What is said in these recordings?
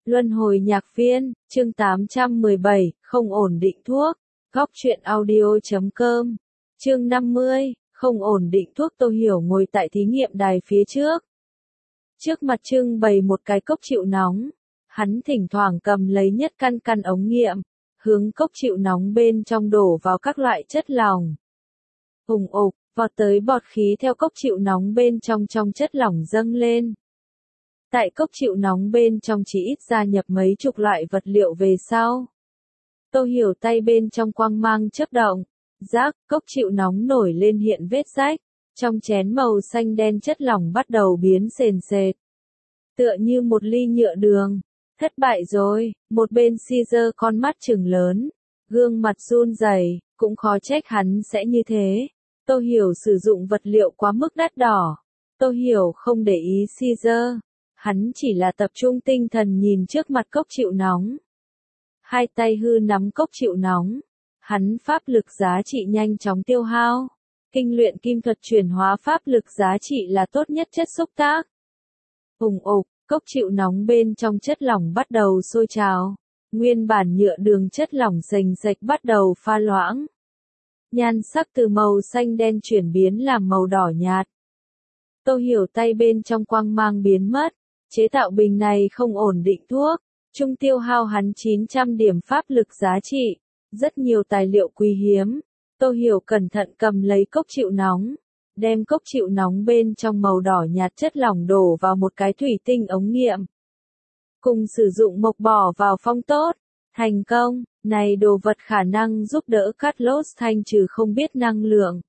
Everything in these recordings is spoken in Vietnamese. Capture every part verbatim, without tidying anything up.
Luân hồi nhạc viên, chương tám trăm mười bảy, không ổn định thuốc. Góc truyện audio chấm com. Chương năm mươi, không ổn định thuốc. Tô Hiểu ngồi tại thí nghiệm đài phía trước. Trước mặt trưng bày một cái cốc chịu nóng. Hắn thỉnh thoảng cầm lấy nhất căn căn ống nghiệm, hướng cốc chịu nóng bên trong đổ vào các loại chất lỏng. Hùng ục, vọt tới bọt khí theo cốc chịu nóng bên trong trong chất lỏng dâng lên. Tại cốc chịu nóng bên trong chỉ ít gia nhập mấy chục loại vật liệu về sau. Tô Hiểu tay bên trong quang mang chớp động, rác, cốc chịu nóng nổi lên hiện vết rách, trong chén màu xanh đen chất lỏng bắt đầu biến sền sệt. Tựa như một ly nhựa đường. Thất bại rồi, một bên Caesar con mắt trừng lớn, gương mặt run rẩy, cũng khó trách hắn sẽ như thế. Tô Hiểu sử dụng vật liệu quá mức đắt đỏ. Tô Hiểu không để ý Caesar. Hắn chỉ là tập trung tinh thần nhìn trước mặt cốc chịu nóng. Hai tay hư nắm cốc chịu nóng. Hắn pháp lực giá trị nhanh chóng tiêu hao. Kinh luyện kim thuật chuyển hóa pháp lực giá trị là tốt nhất chất xúc tác. Hùng ục, cốc chịu nóng bên trong chất lỏng bắt đầu sôi trào. Nguyên bản nhựa đường chất lỏng sền sệt bắt đầu pha loãng. Nhan sắc từ màu xanh đen chuyển biến làm màu đỏ nhạt. Tô Hiểu tay bên trong quang mang biến mất. Chế tạo bình này không ổn định thuốc, chung tiêu hao hắn chín trăm điểm pháp lực giá trị, rất nhiều tài liệu quý hiếm. Tô Hiểu cẩn thận cầm lấy cốc chịu nóng, đem cốc chịu nóng bên trong màu đỏ nhạt chất lỏng đổ vào một cái thủy tinh ống nghiệm. Cùng sử dụng mộc bỏ vào phong tốt, thành công, này đồ vật khả năng giúp đỡ Carlos thanh trừ không biết năng lượng.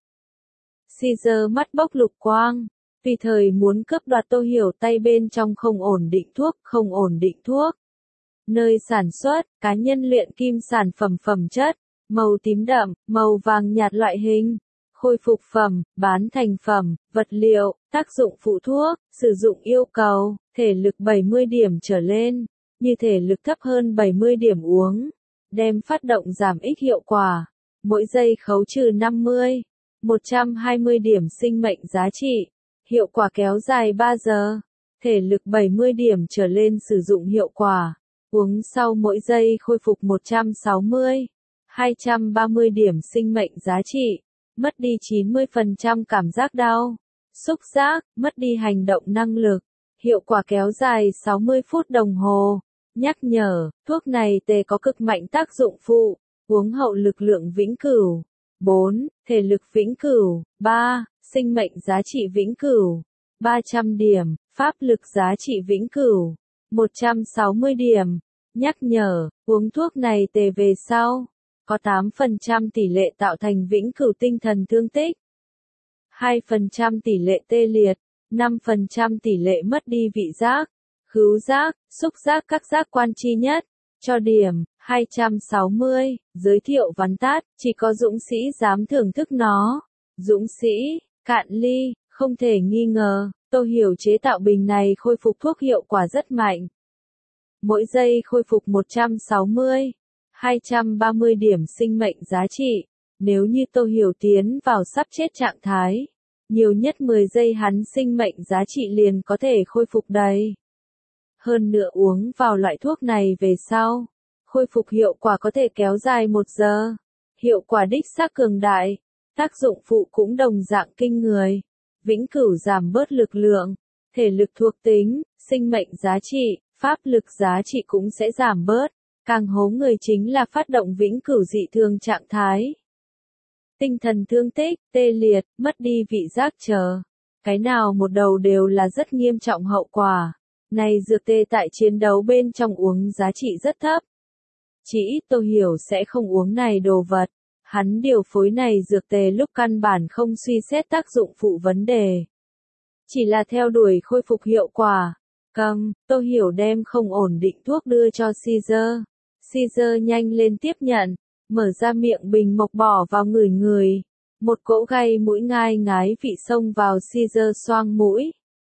Caesar mắt bốc lục quang. Vì thời muốn cướp đoạt Tô Hiểu tay bên trong không ổn định thuốc, không ổn định thuốc. Nơi sản xuất, cá nhân luyện kim sản phẩm phẩm chất, màu tím đậm, màu vàng nhạt loại hình, khôi phục phẩm, bán thành phẩm, vật liệu, tác dụng phụ thuốc, sử dụng yêu cầu, thể lực bảy mươi điểm trở lên, như thể lực thấp hơn bảy mươi điểm uống, đem phát động giảm ích hiệu quả, mỗi giây khấu trừ năm mươi, một trăm hai mươi điểm sinh mệnh giá trị. Hiệu quả kéo dài ba giờ, thể lực bảy mươi điểm trở lên sử dụng hiệu quả, uống sau mỗi giây khôi phục một trăm sáu mươi, hai trăm ba mươi điểm sinh mệnh giá trị, mất đi chín mươi phần trăm cảm giác đau, xúc giác, mất đi hành động năng lực, hiệu quả kéo dài sáu mươi phút đồng hồ, nhắc nhở, thuốc này tề có cực mạnh tác dụng phụ, uống hậu lực lượng vĩnh cửu, bốn, thể lực vĩnh cửu, ba, sinh mệnh giá trị vĩnh cửu, ba trăm điểm, pháp lực giá trị vĩnh cửu, một trăm sáu mươi điểm. Nhắc nhở, uống thuốc này tề về sau, có tám phần trăm tỷ lệ tạo thành vĩnh cửu tinh thần thương tích, hai phần trăm tỷ lệ tê liệt, năm phần trăm tỷ lệ mất đi vị giác, khứu giác, xúc giác các giác quan chi nhất. Cho điểm, hai trăm sáu mươi, giới thiệu vắn tắt, chỉ có dũng sĩ dám thưởng thức nó. Dũng sĩ, cạn ly, không thể nghi ngờ, Tô Hiểu chế tạo bình này khôi phục thuốc hiệu quả rất mạnh. Mỗi giây khôi phục một trăm sáu mươi, hai trăm ba mươi điểm sinh mệnh giá trị, nếu như Tô Hiểu tiến vào sắp chết trạng thái, nhiều nhất mười giây hắn sinh mệnh giá trị liền có thể khôi phục đầy. Hơn nữa uống vào loại thuốc này về sau, khôi phục hiệu quả có thể kéo dài một giờ, hiệu quả đích xác cường đại. Tác dụng phụ cũng đồng dạng kinh người. Vĩnh cửu giảm bớt lực lượng, thể lực thuộc tính, sinh mệnh giá trị, pháp lực giá trị cũng sẽ giảm bớt. Càng hố người chính là phát động vĩnh cửu dị thường trạng thái. Tinh thần thương tích, tê liệt, mất đi vị giác chờ. Cái nào một đầu đều là rất nghiêm trọng hậu quả. Này dược tê tại chiến đấu bên trong uống giá trị rất thấp. Chỉ ít Tô Hiểu sẽ không uống này đồ vật. Hắn điều phối này dược tề lúc căn bản không suy xét tác dụng phụ vấn đề. Chỉ là theo đuổi khôi phục hiệu quả. Cầm, Tô Hiểu đem không ổn định thuốc đưa cho Caesar. Caesar nhanh lên tiếp nhận, mở ra miệng bình mộc bỏ vào người người. Một cỗ gây mũi ngai ngái vị xông vào Caesar xoang mũi.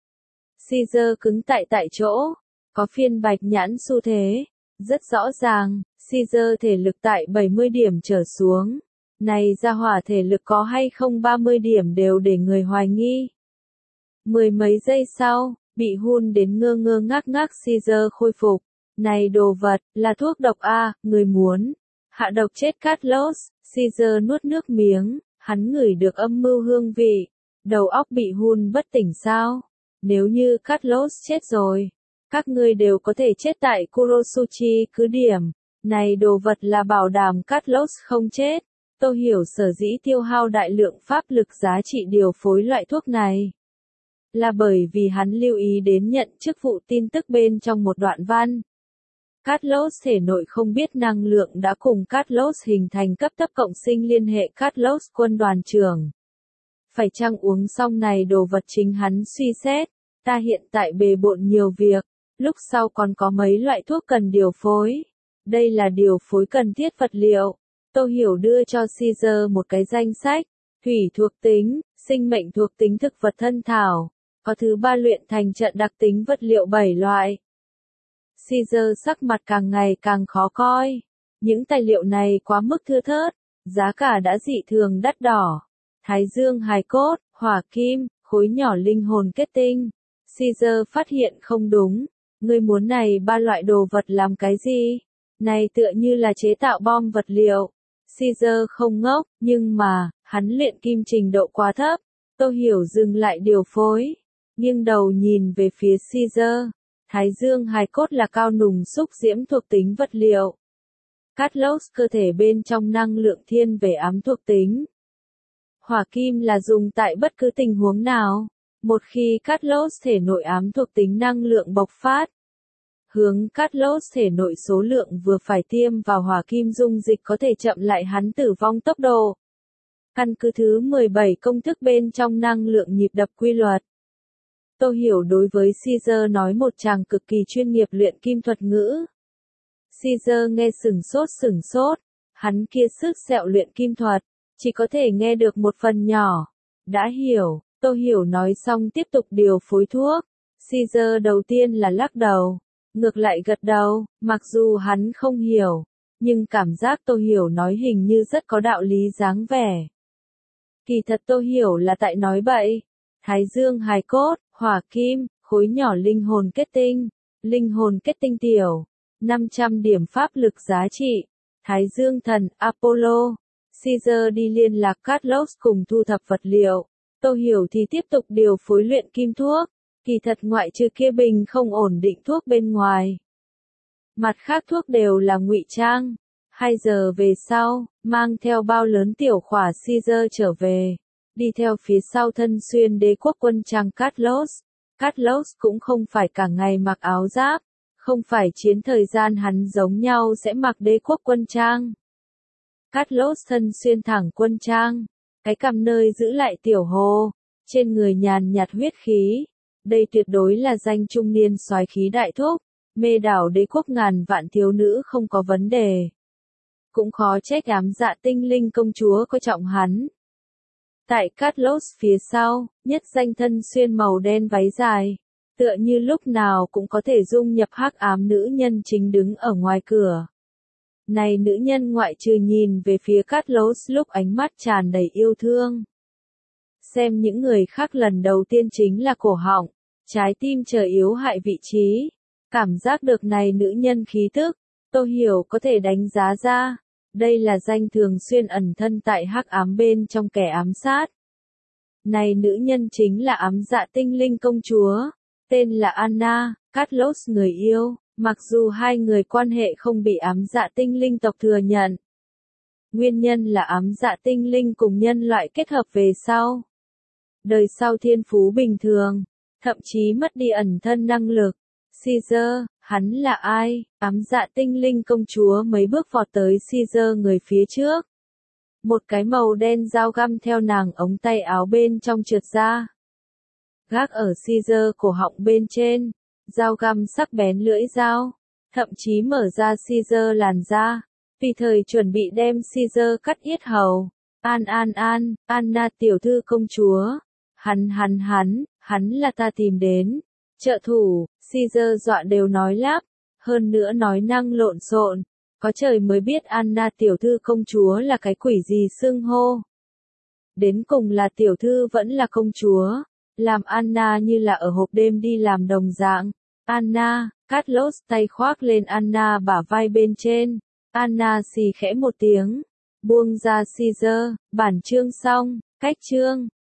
Caesar cứng tại tại chỗ, có phiên bạch nhãn xu thế. Rất rõ ràng, Caesar thể lực tại bảy mươi điểm trở xuống. Này ra hỏa thể lực có hay không ba mươi điểm đều để người hoài nghi. Mười mấy giây sau, bị hun đến ngơ ngơ ngác ngác Caesar khôi phục. Này đồ vật, là thuốc độc a, người muốn hạ độc chết Carlos. Caesar nuốt nước miếng, hắn ngửi được âm mưu hương vị. Đầu óc bị hun bất tỉnh sao? Nếu như Carlos chết rồi, các ngươi đều có thể chết tại Kurosuchi cứ điểm. Này đồ vật là bảo đảm Carlos không chết. Tôi hiểu sở dĩ tiêu hao đại lượng pháp lực giá trị điều phối loại thuốc này. Là bởi vì hắn lưu ý đến nhận chức vụ tin tức bên trong một đoạn văn. Carlos thể nội không biết năng lượng đã cùng Carlos hình thành cấp thấp cộng sinh liên hệ Carlos quân đoàn trưởng. Phải chăng uống xong này đồ vật chính hắn suy xét, ta hiện tại bề bộn nhiều việc, lúc sau còn có mấy loại thuốc cần điều phối. Đây là điều phối cần thiết vật liệu. Tôi hiểu đưa cho Caesar một cái danh sách, thủy thuộc tính, sinh mệnh thuộc tính thực vật thân thảo, có thứ ba luyện thành trận đặc tính vật liệu bảy loại. Caesar sắc mặt càng ngày càng khó coi. Những tài liệu này quá mức thưa thớt, giá cả đã dị thường đắt đỏ. Thái dương hài cốt, hỏa kim, khối nhỏ linh hồn kết tinh. Caesar phát hiện không đúng. Ngươi muốn này ba loại đồ vật làm cái gì? Này tựa như là chế tạo bom vật liệu. Caesar không ngốc, nhưng mà, hắn luyện kim trình độ quá thấp. Tôi hiểu dừng lại điều phối. Nghiêng đầu nhìn về phía Caesar. Thái dương hài cốt là cao nùng xúc diễm thuộc tính vật liệu. Carlos cơ thể bên trong năng lượng thiên về ám thuộc tính. Hỏa kim là dùng tại bất cứ tình huống nào. Một khi Carlos thể nội ám thuộc tính năng lượng bộc phát. Hướng Carlos thể nội số lượng vừa phải tiêm vào hỏa kim dung dịch có thể chậm lại hắn tử vong tốc độ. Căn cứ thứ mười bảy công thức bên trong năng lượng nhịp đập quy luật. Tôi hiểu đối với Caesar nói một chàng cực kỳ chuyên nghiệp luyện kim thuật ngữ. Caesar nghe sửng sốt sửng sốt, hắn kia sức sẹo luyện kim thuật, chỉ có thể nghe được một phần nhỏ. Đã hiểu, tôi hiểu nói xong tiếp tục điều phối thuốc. Caesar đầu tiên là lắc đầu, ngược lại gật đầu, mặc dù hắn không hiểu, nhưng cảm giác tôi hiểu nói hình như rất có đạo lý dáng vẻ. Kỳ thật tôi hiểu là tại nói bậy. Thái dương hài cốt, hỏa kim, khối nhỏ linh hồn kết tinh, linh hồn kết tinh tiểu, năm trăm điểm pháp lực giá trị, Thái dương thần, Apollo, Caesar đi liên lạc Carlos cùng thu thập vật liệu, tôi hiểu thì tiếp tục điều phối luyện kim thuốc, kỳ thật ngoại trừ kia bình không ổn định thuốc bên ngoài. Mặt khác thuốc đều là ngụy trang, hai giờ về sau, mang theo bao lớn tiểu khỏa Caesar trở về. Đi theo phía sau thân xuyên đế quốc quân trang Carlos. Carlos cũng không phải cả ngày mặc áo giáp, không phải chiến thời gian hắn giống nhau sẽ mặc đế quốc quân trang. Carlos thân xuyên thẳng quân trang, cái cằm nơi giữ lại tiểu hồ, trên người nhàn nhạt huyết khí. Đây tuyệt đối là danh trung niên soái khí đại thúc, mê đảo đế quốc ngàn vạn thiếu nữ không có vấn đề. Cũng khó trách ám dạ tinh linh công chúa coi trọng hắn. Tại Carlos phía sau, nhất danh thân xuyên màu đen váy dài, tựa như lúc nào cũng có thể dung nhập hắc ám nữ nhân chính đứng ở ngoài cửa. Này nữ nhân ngoại trừ nhìn về phía Carlos lúc ánh mắt tràn đầy yêu thương. Xem những người khác lần đầu tiên chính là cổ họng, trái tim chờ yếu hại vị trí. Cảm giác được này nữ nhân khí tức, tôi hiểu có thể đánh giá ra. Đây là danh thường xuyên ẩn thân tại hắc ám bên trong kẻ ám sát. Này nữ nhân chính là ám dạ tinh linh công chúa, tên là Anna, Carlos người yêu, mặc dù hai người quan hệ không bị ám dạ tinh linh tộc thừa nhận. Nguyên nhân là ám dạ tinh linh cùng nhân loại kết hợp về sau. Đời sau thiên phú bình thường, thậm chí mất đi ẩn thân năng lực. Caesar, hắn là ai? Ám dạ tinh linh công chúa mấy bước vọt tới Caesar người phía trước. Một cái màu đen dao găm theo nàng ống tay áo bên trong trượt ra. Gác ở Caesar cổ họng bên trên, dao găm sắc bén lưỡi dao, thậm chí mở ra Caesar làn da, vì thời chuẩn bị đem Caesar cắt yết hầu. An an an, Anna tiểu thư công chúa. Hắn hắn hắn, hắn là ta tìm đến. Trợ thủ, Caesar dọa đều nói lắp, hơn nữa nói năng lộn xộn, có trời mới biết Anna tiểu thư công chúa là cái quỷ gì xưng hô. Đến cùng là tiểu thư vẫn là công chúa, làm Anna như là ở hộp đêm đi làm đồng dạng. Anna, Carlos tay khoác lên Anna bả vai bên trên. Anna xì khẽ một tiếng. Buông ra Caesar, bản chương xong, cách chương.